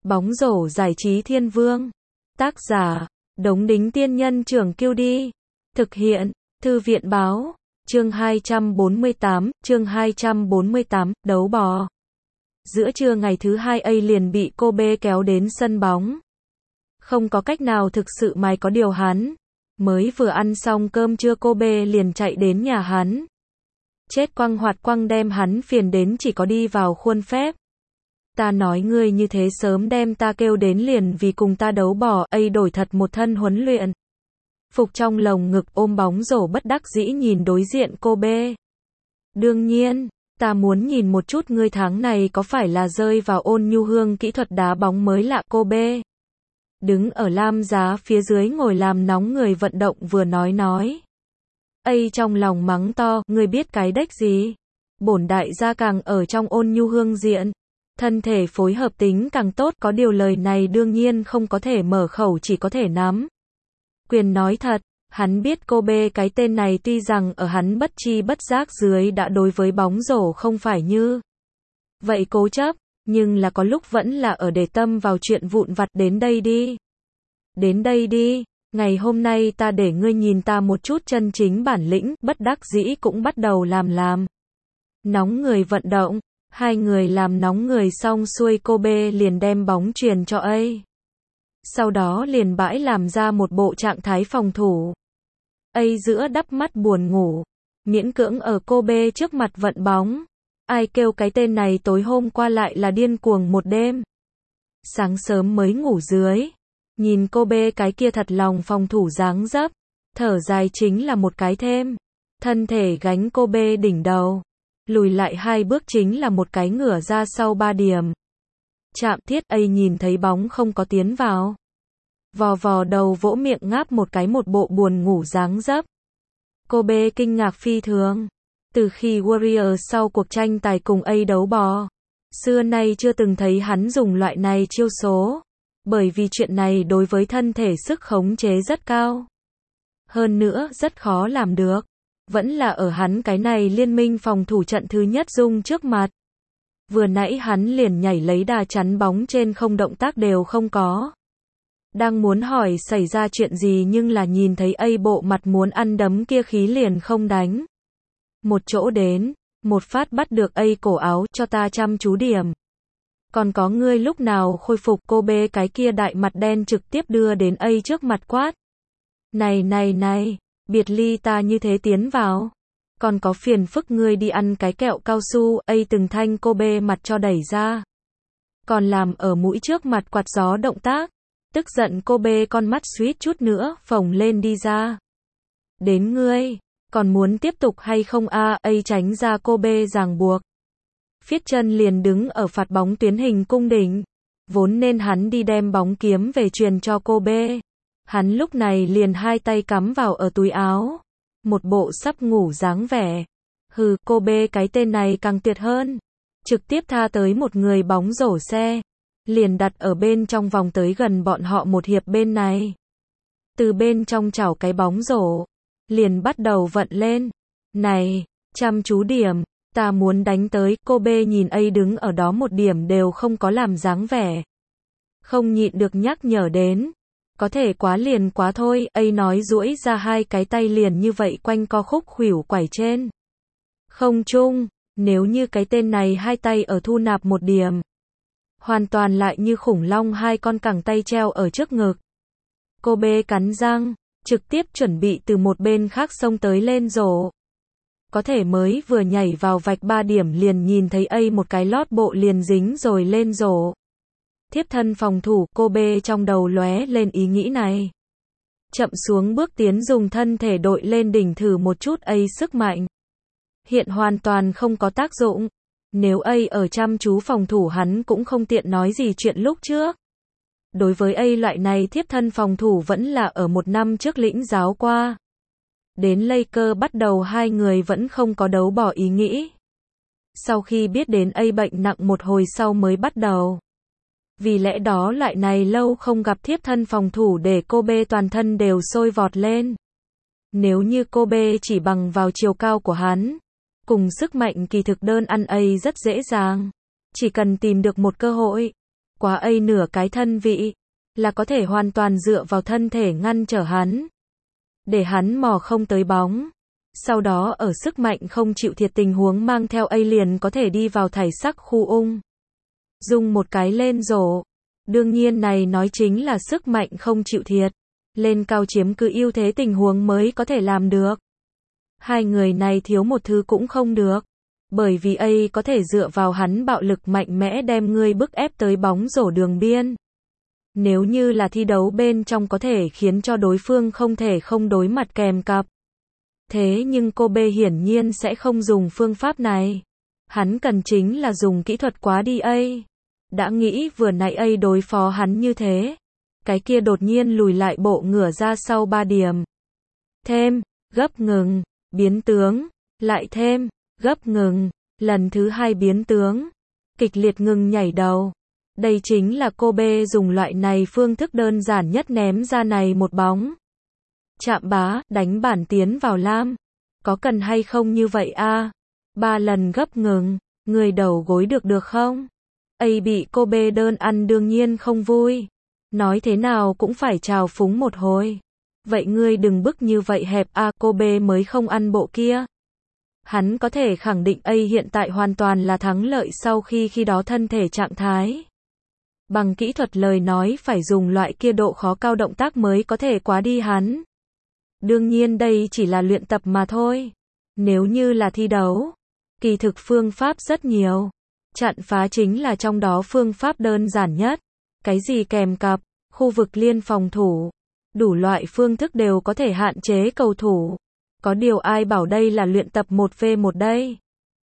Bóng rổ giải trí thiên vương. Tác giả, Đống Đính Tiên Nhân Trưởng Kiêu Đi. Thực hiện, Thư viện Báo. Chương 248, đấu bò. Giữa trưa ngày thứ hai A liền bị Kobe kéo đến sân bóng. Không có cách nào, thực sự mày có điều hắn. Mới vừa ăn xong cơm trưa Kobe liền chạy đến nhà hắn. Chết quăng hoạt quăng đem hắn phiền đến chỉ có đi vào khuôn phép. Ta nói ngươi như thế sớm đem ta kêu đến liền vì cùng ta đấu bò. A đổi thật một thân huấn luyện phục trong lồng ngực ôm bóng rổ bất đắc dĩ nhìn đối diện Kobe. Đương nhiên, ta muốn nhìn một chút ngươi tháng này có phải là rơi vào ôn nhu hương kỹ thuật đá bóng mới lạ. Kobe đứng ở lam giá phía dưới ngồi làm nóng người vận động vừa nói. A trong lòng mắng to, ngươi biết cái đếch gì? Bổn đại gia càng ở trong ôn nhu hương diện, thân thể phối hợp tính càng tốt, có điều lời này đương nhiên không có thể mở khẩu, chỉ có thể nắm quyền nói thật. Hắn biết Kobe cái tên này tuy rằng ở hắn bất chi bất giác dưới đã đối với bóng rổ không phải như vậy cố chấp, nhưng là có lúc vẫn là ở để tâm vào chuyện vụn vặt. Đến đây đi, ngày hôm nay ta để ngươi nhìn ta một chút chân chính bản lĩnh. Bất đắc dĩ cũng bắt đầu làm nóng người vận động. Hai người làm nóng người xong xuôi Kobe liền đem bóng truyền cho A. Sau đó liền bãi làm ra một bộ trạng thái phòng thủ. A giữa đắp mắt buồn ngủ, miễn cưỡng ở Kobe trước mặt vận bóng. Ai kêu cái tên này tối hôm qua lại là điên cuồng một đêm. Sáng sớm mới ngủ dưới, nhìn Kobe cái kia thật lòng phòng thủ dáng dấp, thở dài chính là một cái thêm. Thân thể gánh Kobe đỉnh đầu, lùi lại 2 bước chính là một cái ngửa ra sau 3 điểm. Chạm thiết. A nhìn thấy bóng không có tiến vào, vò đầu vỗ miệng ngáp một cái, một bộ buồn ngủ dáng dấp. Kobe kinh ngạc phi thường. Từ khi Warriors sau cuộc tranh tài cùng A đấu bò, xưa nay chưa từng thấy hắn dùng loại này chiêu số. Bởi vì chuyện này đối với thân thể sức khống chế rất cao. Hơn nữa rất khó làm được. Vẫn là ở hắn cái này liên minh phòng thủ trận thứ nhất dung trước mặt. Vừa nãy hắn liền nhảy lấy đà chắn bóng trên không, động tác đều không có. Đang muốn hỏi xảy ra chuyện gì nhưng là nhìn thấy A bộ mặt muốn ăn đấm kia khí liền không đánh một chỗ đến, một phát bắt được A cổ áo, cho ta chăm chú điểm. Còn có ngươi lúc nào khôi phục? Kobe cái kia đại mặt đen trực tiếp đưa đến A trước mặt quát. Này, biệt ly ta như thế tiến vào. Còn có phiền phức ngươi đi ăn cái kẹo cao su. A từng thanh Kobe mặt cho đẩy ra. Còn làm ở mũi trước mặt quạt gió động tác. Tức giận Kobe con mắt suýt chút nữa phồng lên đi ra. Đến ngươi, còn muốn tiếp tục hay không a? A tránh ra Kobe ràng buộc. Phiết chân liền đứng ở phạt bóng tuyến hình cung đỉnh. Vốn nên hắn đi đem bóng kiếm về truyền cho Kobe. Hắn lúc này liền 2 tay cắm vào ở túi áo. Một bộ sắp ngủ dáng vẻ. Hừ, Kobe cái tên này càng tuyệt hơn. Trực tiếp tha tới một người bóng rổ xe. Liền đặt ở bên trong vòng tới gần bọn họ một hiệp bên này. Từ bên trong chảo cái bóng rổ. Liền bắt đầu vận lên. Này, chăm chú điểm. Ta muốn đánh tới. Kobe nhìn A đứng ở đó một điểm đều không có làm dáng vẻ. Không nhịn được nhắc nhở đến. Có thể quá liền quá thôi. A nói duỗi ra 2 cái tay liền như vậy quanh co khúc khuỷu quẩy trên không trung. Nếu như cái tên này 2 tay ở thu nạp một điểm, hoàn toàn lại như khủng long 2 con cẳng tay treo ở trước ngực. Kobe cắn răng, trực tiếp chuẩn bị từ một bên khác xông tới lên rổ. Có thể mới vừa nhảy vào vạch 3 điểm liền nhìn thấy A một cái lót bộ liền dính rồi lên rổ. Thiếp thân phòng thủ. Kobe trong đầu lóe lên ý nghĩ này. Chậm xuống bước tiến dùng thân thể đội lên đỉnh thử một chút. A sức mạnh hiện hoàn toàn không có tác dụng. Nếu A ở chăm chú phòng thủ hắn cũng không tiện nói gì chuyện lúc trước. Đối với A loại này thiếp thân phòng thủ vẫn là ở 1 năm trước lĩnh giáo qua. Đến Lakers bắt đầu 2 người vẫn không có đấu bỏ ý nghĩ. Sau khi biết đến A bệnh nặng một hồi sau mới bắt đầu. Vì lẽ đó loại này lâu không gặp thiếp thân phòng thủ để Kobe toàn thân đều sôi vọt lên. Nếu như Kobe chỉ bằng vào chiều cao của hắn, cùng sức mạnh kỳ thực đơn ăn A rất dễ dàng. Chỉ cần tìm được một cơ hội, quá ấy nửa cái thân vị, là có thể hoàn toàn dựa vào thân thể ngăn trở hắn, để hắn mò không tới bóng. Sau đó ở sức mạnh không chịu thiệt tình huống mang theo ấy liền có thể đi vào thảy sắc khu ung dung một cái lên rổ. Đương nhiên này nói chính là sức mạnh không chịu thiệt, lên cao chiếm cứ ưu thế tình huống mới có thể làm được. Hai người này thiếu một thứ cũng không được, bởi vì ấy có thể dựa vào hắn bạo lực mạnh mẽ đem ngươi bức ép tới bóng rổ đường biên. Nếu như là thi đấu bên trong có thể khiến cho đối phương không thể không đối mặt kèm cặp. Thế nhưng Kobe hiển nhiên sẽ không dùng phương pháp này. Hắn cần chính là dùng kỹ thuật quá đi ấy. Đã nghĩ vừa nãy ấy đối phó hắn như thế. Cái kia đột nhiên lùi lại bộ ngửa ra sau 3 điểm. Thêm, gấp ngừng, biến tướng, lại thêm, gấp ngừng, lần thứ 2 biến tướng. Kịch liệt ngừng nhảy đầu. Đây chính là Kobe dùng loại này phương thức đơn giản nhất ném ra này một bóng. Chạm bá, đánh bản tiến vào lam. Có cần hay không như vậy a? 3 lần gấp ngừng, người đầu gối được không? Ấy bị Kobe đơn ăn đương nhiên không vui. Nói thế nào cũng phải chào phúng một hồi. Vậy ngươi đừng bức như vậy hẹp a, Kobe mới không ăn bộ kia. Hắn có thể khẳng định ấy hiện tại hoàn toàn là thắng lợi sau khi đó thân thể trạng thái. Bằng kỹ thuật lời nói phải dùng loại kia độ khó cao động tác mới có thể quá đi hắn. Đương nhiên đây chỉ là luyện tập mà thôi. Nếu như là thi đấu, kỳ thực phương pháp rất nhiều. Chặn phá chính là trong đó phương pháp đơn giản nhất. Cái gì kèm cặp, khu vực liên phòng thủ, đủ loại phương thức đều có thể hạn chế cầu thủ. Có điều ai bảo đây là luyện tập 1v1 đây?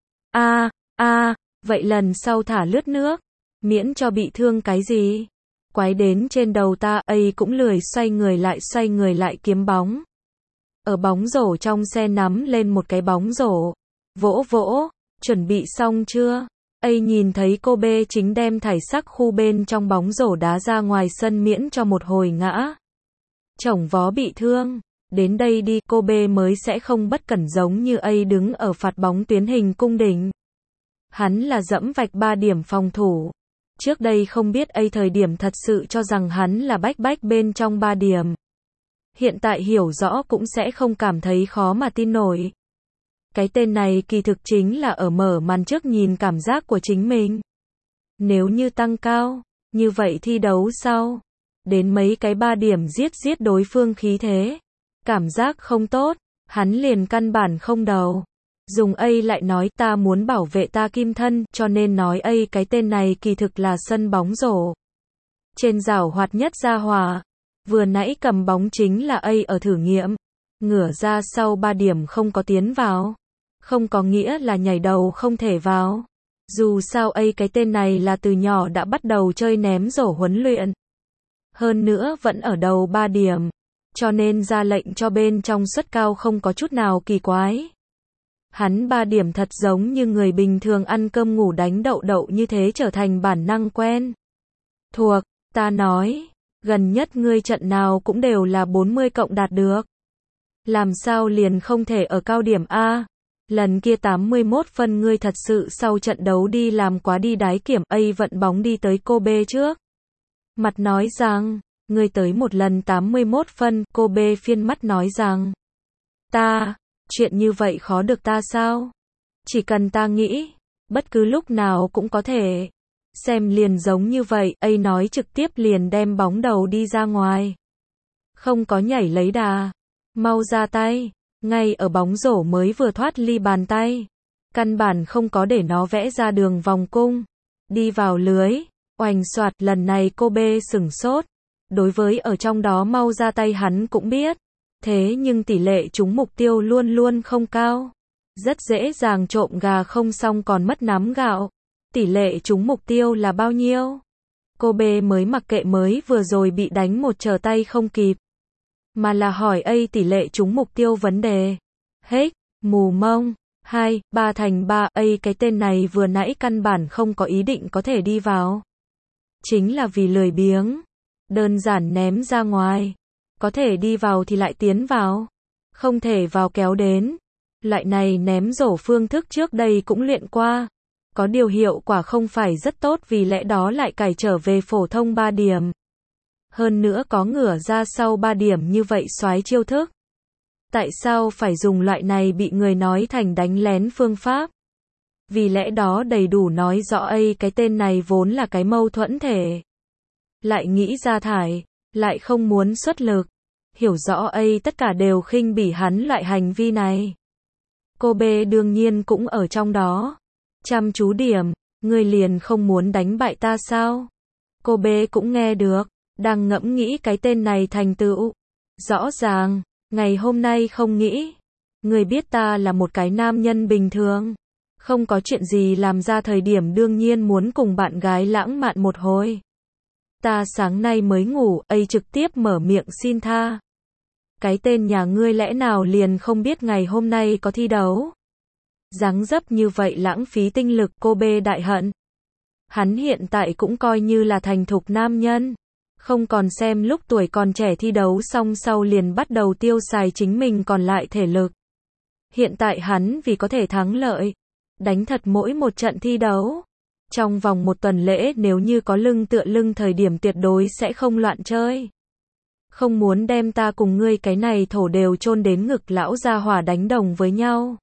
Vậy lần sau thả lướt nước, miễn cho bị thương cái gì. Quái đến trên đầu ta, ấy cũng lười xoay người lại kiếm bóng. Ở bóng rổ trong xe nắm lên một cái bóng rổ. Vỗ, chuẩn bị xong chưa? Ấy nhìn thấy Kobe chính đem thảy sắc khu bên trong bóng rổ đá ra ngoài sân miễn cho một hồi ngã. Chổng vó bị thương. Đến đây đi, Kobe mới sẽ không bất cẩn giống như ấy đứng ở phạt bóng tuyến hình cung đỉnh. Hắn là dẫm vạch 3 điểm phòng thủ. Trước đây không biết ấy thời điểm thật sự cho rằng hắn là bách bên trong 3 điểm. Hiện tại hiểu rõ cũng sẽ không cảm thấy khó mà tin nổi. Cái tên này kỳ thực chính là ở mở màn trước nhìn cảm giác của chính mình. Nếu như tăng cao, như vậy thi đấu sau, đến mấy cái 3 điểm giết đối phương khí thế. Cảm giác không tốt, hắn liền căn bản không đầu. Dùng ấy lại nói ta muốn bảo vệ ta kim thân, cho nên nói ấy cái tên này kỳ thực là sân bóng rổ. Trên giảo hoạt nhất gia hỏa, vừa nãy cầm bóng chính là ấy ở thử nghiệm. Ngửa ra sau 3 điểm không có tiến vào. Không có nghĩa là nhảy đầu không thể vào. Dù sao ấy cái tên này là từ nhỏ đã bắt đầu chơi ném rổ huấn luyện. Hơn nữa vẫn ở đầu 3 điểm. Cho nên ra lệnh cho bên trong suất cao không có chút nào kỳ quái. Hắn 3 điểm thật giống như người bình thường ăn cơm ngủ đánh đậu như thế trở thành bản năng quen. Thuộc, ta nói, gần nhất ngươi trận nào cũng đều là 40 cộng đạt được. Làm sao liền không thể ở cao điểm A? Lần kia 81 phân ngươi thật sự sau trận đấu đi làm quá đi đái kiểm ấy vận bóng đi tới Kobe trước. Mặt nói rằng, ngươi tới một lần 81 phân, Kobe phiên mắt nói rằng, chuyện như vậy khó được ta sao? Chỉ cần ta nghĩ, bất cứ lúc nào cũng có thể. Xem liền giống như vậy, ấy nói trực tiếp liền đem bóng đầu đi ra ngoài. Không có nhảy lấy đà. Mau ra tay. Ngay ở bóng rổ mới vừa thoát ly bàn tay. Căn bản không có để nó vẽ ra đường vòng cung. Đi vào lưới. Oành xoạt, lần này Kobe sửng sốt. Đối với ở trong đó mau ra tay hắn cũng biết. Thế nhưng tỷ lệ trúng mục tiêu luôn luôn không cao. Rất dễ dàng trộm gà không xong còn mất nắm gạo. Tỷ lệ trúng mục tiêu là bao nhiêu? Kobe mới mặc kệ mới vừa rồi bị đánh một trở tay không kịp. Mà là hỏi ấy tỷ lệ trúng mục tiêu vấn đề. Hết, mù mông, 2, 3 thành 3, ấy cái tên này vừa nãy căn bản không có ý định có thể đi vào. Chính là vì lười biếng. Đơn giản ném ra ngoài. Có thể đi vào thì lại tiến vào. Không thể vào kéo đến. Loại này ném rổ phương thức trước đây cũng luyện qua. Có điều hiệu quả không phải rất tốt vì lẽ đó lại cải trở về phổ thông 3 điểm. Hơn nữa có ngửa ra sau 3 điểm như vậy soái chiêu thức. Tại sao phải dùng loại này bị người nói thành đánh lén phương pháp? Vì lẽ đó đầy đủ nói rõ ấy cái tên này vốn là cái mâu thuẫn thể. Lại nghĩ ra thải, lại không muốn xuất lực. Hiểu rõ ấy tất cả đều khinh bỉ hắn loại hành vi này. Cô B đương nhiên cũng ở trong đó. Chăm chú điểm, ngươi liền không muốn đánh bại ta sao? Cô B cũng nghe được, đang ngẫm nghĩ cái tên này thành tựu. Rõ ràng, ngày hôm nay không nghĩ. Ngươi biết ta là một cái nam nhân bình thường. Không có chuyện gì làm ra thời điểm đương nhiên muốn cùng bạn gái lãng mạn một hồi. Ta sáng nay mới ngủ, ấy trực tiếp mở miệng xin tha. Cái tên nhà ngươi lẽ nào liền không biết ngày hôm nay có thi đấu? Dáng dấp như vậy lãng phí tinh lực, cô B đại hận. Hắn hiện tại cũng coi như là thành thục nam nhân. Không còn xem lúc tuổi còn trẻ thi đấu xong sau liền bắt đầu tiêu xài chính mình còn lại thể lực. Hiện tại hắn vì có thể thắng lợi, đánh thật mỗi một trận thi đấu. Trong vòng một tuần lễ nếu như có lưng tựa lưng thời điểm tuyệt đối sẽ không loạn chơi. Không muốn đem ta cùng ngươi cái này thổ đều chôn đến ngực lão gia hỏa đánh đồng với nhau.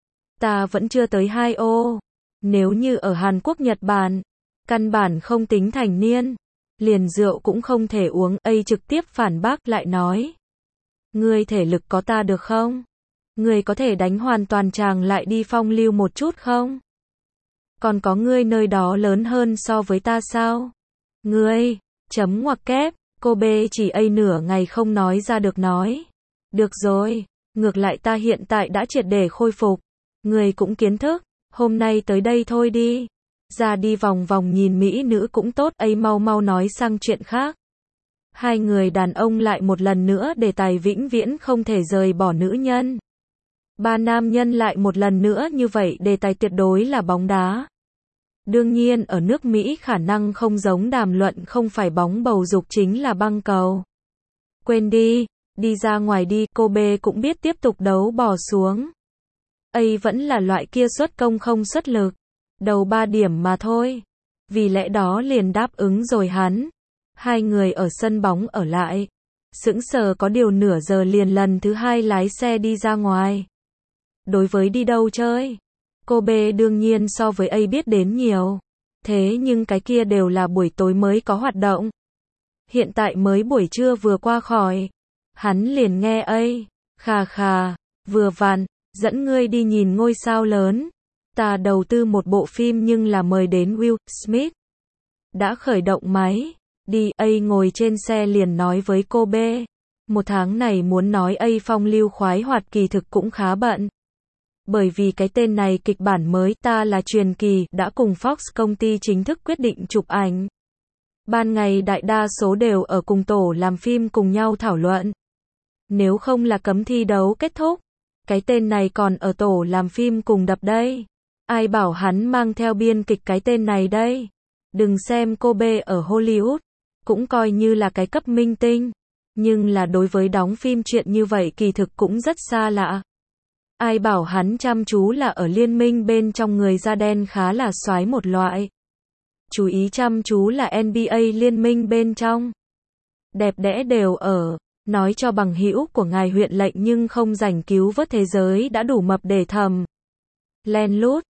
Ta vẫn chưa tới 2 ô. Nếu như ở Hàn Quốc Nhật Bản, căn bản không tính thành niên. Liền rượu cũng không thể uống, ấy trực tiếp phản bác lại nói. Ngươi thể lực có ta được không? Ngươi có thể đánh hoàn toàn chàng lại đi phong lưu một chút không? Còn có ngươi nơi đó lớn hơn so với ta sao? Ngươi, chấm ngoặc kép, cô B chỉ nửa ngày không nói ra được nói. Được rồi, ngược lại ta hiện tại đã triệt để khôi phục. Ngươi cũng kiến thức, hôm nay tới đây thôi đi. Ra đi vòng vòng nhìn mỹ nữ cũng tốt, ấy mau mau nói sang chuyện khác. Hai người đàn ông lại một lần nữa đề tài vĩnh viễn không thể rời bỏ nữ nhân. Ba nam nhân lại một lần nữa như vậy đề tài tuyệt đối là bóng đá. Đương nhiên ở nước Mỹ khả năng không giống đàm luận không phải bóng bầu dục chính là băng cầu. Quên đi, đi ra ngoài đi, cô B cũng biết tiếp tục đấu bỏ xuống. Ấy vẫn là loại kia xuất công không xuất lực. Đầu 3 điểm mà thôi. Vì lẽ đó liền đáp ứng rồi hắn. Hai người ở sân bóng ở lại. Sững sờ có điều nửa giờ liền lần thứ 2 lái xe đi ra ngoài. Đối với đi đâu chơi, cô B đương nhiên so với A biết đến nhiều. Thế nhưng cái kia đều là buổi tối mới có hoạt động. Hiện tại mới buổi trưa vừa qua khỏi. Hắn liền nghe A. Khà khà, vừa vặn, dẫn ngươi đi nhìn ngôi sao lớn. Ta đầu tư một bộ phim nhưng là mời đến Will Smith. Đã khởi động máy. Đi, A ngồi trên xe liền nói với cô B. Một tháng này muốn nói A phong lưu khoái hoạt kỳ thực cũng khá bận. Bởi vì cái tên này kịch bản mới Ta là truyền kỳ đã cùng Fox công ty chính thức quyết định chụp ảnh. Ban ngày đại đa số đều ở cùng tổ làm phim cùng nhau thảo luận. Nếu không là cấm thi đấu kết thúc, cái tên này còn ở tổ làm phim cùng đập đây. Ai bảo hắn mang theo biên kịch cái tên này đây. Đừng xem cô B ở Hollywood, cũng coi như là cái cấp minh tinh. Nhưng là đối với đóng phim chuyện như vậy kỳ thực cũng rất xa lạ. Ai bảo hắn chăm chú là ở liên minh bên trong người da đen khá là soái một loại. Chú ý chăm chú là NBA liên minh bên trong. Đẹp đẽ đều ở. Nói cho bằng hữu của ngài huyện lệnh nhưng không rảnh cứu vớt thế giới đã đủ mập để thầm. Len lút.